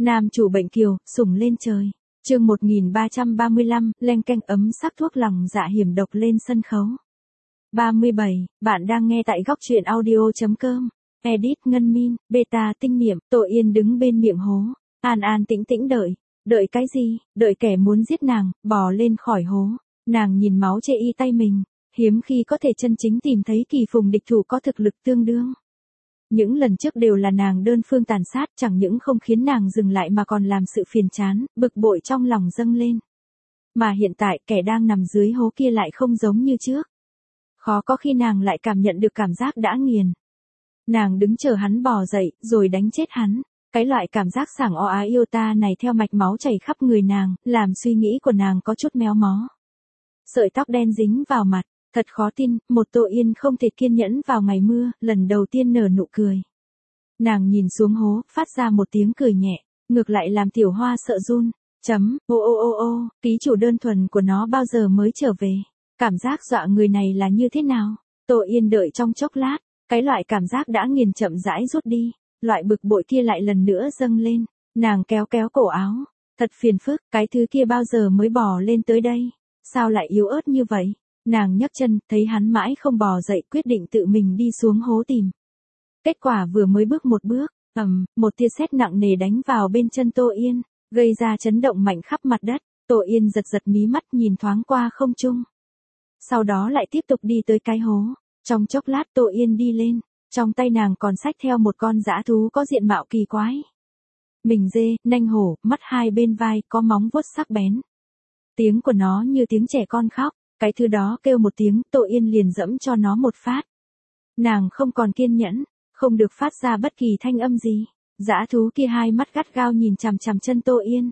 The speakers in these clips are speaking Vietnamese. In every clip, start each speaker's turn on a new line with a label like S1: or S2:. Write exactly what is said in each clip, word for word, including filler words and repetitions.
S1: Nam chủ bệnh kiều, sủng lên trời. Chương một nghìn ba trăm ba mươi lăm, leng keng ấm sắc thuốc lòng dạ hiểm độc lên sân khấu. ba mươi bảy, bạn đang nghe tại góc truyện audio chấm com. Edit Ngân Min, beta tinh niệm, Tội Yên đứng bên miệng hố. An an tĩnh tĩnh đợi. Đợi cái gì? Đợi kẻ muốn giết nàng, bò lên khỏi hố. Nàng nhìn máu chê y tay mình. Hiếm khi có thể chân chính tìm thấy kỳ phùng địch thủ có thực lực tương đương. Những lần trước đều là nàng đơn phương tàn sát, chẳng những không khiến nàng dừng lại mà còn làm sự phiền chán, bực bội trong lòng dâng lên. Mà hiện tại kẻ đang nằm dưới hố kia lại không giống như trước. Khó có khi nàng lại cảm nhận được cảm giác đã nghiền. Nàng đứng chờ hắn bò dậy, rồi đánh chết hắn. Cái loại cảm giác sảng o á yêu ta này theo mạch máu chảy khắp người nàng, làm suy nghĩ của nàng có chút méo mó. Sợi tóc đen dính vào mặt. Thật khó tin, một Tội Yên không thể kiên nhẫn vào ngày mưa, lần đầu tiên nở nụ cười. Nàng nhìn xuống hố, phát ra một tiếng cười nhẹ, ngược lại làm Tiểu Hoa sợ run. Chấm, ô ô ô ô, ký chủ đơn thuần của nó bao giờ mới trở về? Cảm giác dọa người này là như thế nào? Tội Yên đợi trong chốc lát, cái loại cảm giác đã nghiền chậm rãi rút đi, loại bực bội kia lại lần nữa dâng lên. Nàng kéo kéo cổ áo, thật phiền phức, cái thứ kia bao giờ mới bò lên tới đây? Sao lại yếu ớt như vậy? Nàng nhấc chân, thấy hắn mãi không bò dậy, quyết định tự mình đi xuống hố tìm. Kết quả vừa mới bước một bước, ầm, một tia sét nặng nề đánh vào bên chân Tội Yên, gây ra chấn động mạnh khắp mặt đất. Tội Yên giật giật mí mắt nhìn thoáng qua không trung. Sau đó lại tiếp tục đi tới cái hố. Trong chốc lát Tội Yên đi lên, trong tay nàng còn xách theo một con dã thú có diện mạo kỳ quái. Mình dê, nanh hổ, mắt hai bên vai, có móng vuốt sắc bén. Tiếng của nó như tiếng trẻ con khóc. Cái thứ đó kêu một tiếng, Tội Yên liền dẫm cho nó một phát. Nàng không còn kiên nhẫn, không được phát ra bất kỳ thanh âm gì. Dã thú kia hai mắt gắt gao nhìn chằm chằm chân Tội Yên.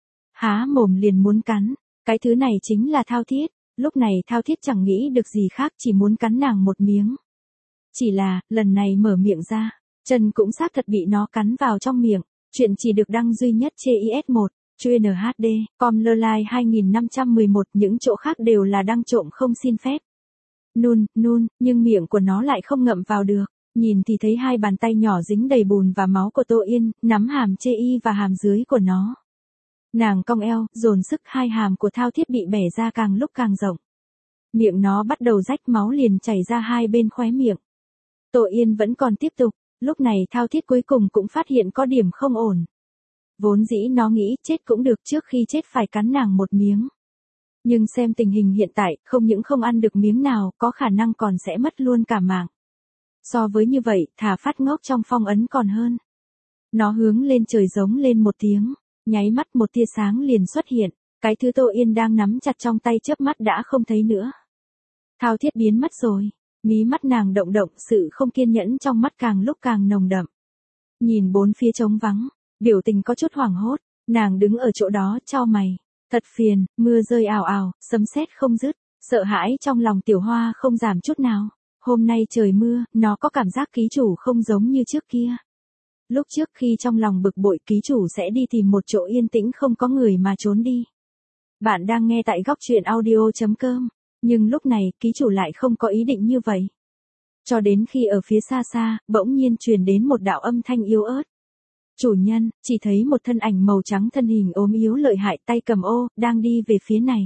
S1: Há mồm liền muốn cắn, cái thứ này chính là Thao Thiết. Lúc này Thao Thiết chẳng nghĩ được gì khác, chỉ muốn cắn nàng một miếng. Chỉ là, lần này mở miệng ra, chân cũng xác thật bị nó cắn vào trong miệng. Chuyện chỉ được đăng duy nhất trên i ét một. Chuyên en hát đê, com lơ lai hai nghìn năm trăm mười một, những chỗ khác đều là đăng trộm không xin phép. Nun, nun, nhưng miệng của nó lại không ngậm vào được, nhìn thì thấy hai bàn tay nhỏ dính đầy bùn và máu của Tội Yên, nắm hàm chê y và hàm dưới của nó. Nàng cong eo, dồn sức hai hàm của Thao Thiết bị bẻ ra càng lúc càng rộng. Miệng nó bắt đầu rách máu liền chảy ra hai bên khóe miệng. Tội Yên vẫn còn tiếp tục, lúc này Thao Thiết cuối cùng cũng phát hiện có điểm không ổn. Vốn dĩ nó nghĩ chết cũng được, trước khi chết phải cắn nàng một miếng. Nhưng xem tình hình hiện tại, không những không ăn được miếng nào, có khả năng còn sẽ mất luôn cả mạng. So với như vậy, thà phát ngốc trong phong ấn còn hơn. Nó hướng lên trời giống lên một tiếng, nháy mắt một tia sáng liền xuất hiện, cái thứ Tội Yên đang nắm chặt trong tay chớp mắt đã không thấy nữa. Thao Thiết biến mất rồi, mí mắt nàng động động, sự không kiên nhẫn trong mắt càng lúc càng nồng đậm. Nhìn bốn phía trống vắng. Biểu tình có chút hoảng hốt, nàng đứng ở chỗ đó chau mày, thật phiền, mưa rơi ào ào, sấm sét không dứt, sợ hãi trong lòng Tiểu Hoa không giảm chút nào. Hôm nay trời mưa, nó có cảm giác ký chủ không giống như trước kia. Lúc trước khi trong lòng bực bội, ký chủ sẽ đi tìm một chỗ yên tĩnh không có người mà trốn đi. Bạn đang nghe tại góc truyện audio chấm com, nhưng lúc này ký chủ lại không có ý định như vậy. Cho đến khi ở phía xa xa, bỗng nhiên truyền đến một đạo âm thanh yếu ớt. Chủ nhân, chỉ thấy một thân ảnh màu trắng, thân hình ốm yếu lợi hại, tay cầm ô, đang đi về phía này.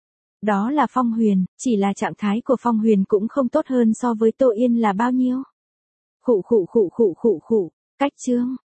S1: Đó là Phong Huyền, chỉ là trạng thái của Phong Huyền cũng không tốt hơn so với Tội Yên là bao nhiêu. Khụ khụ khụ khụ khụ khụ, cách chương,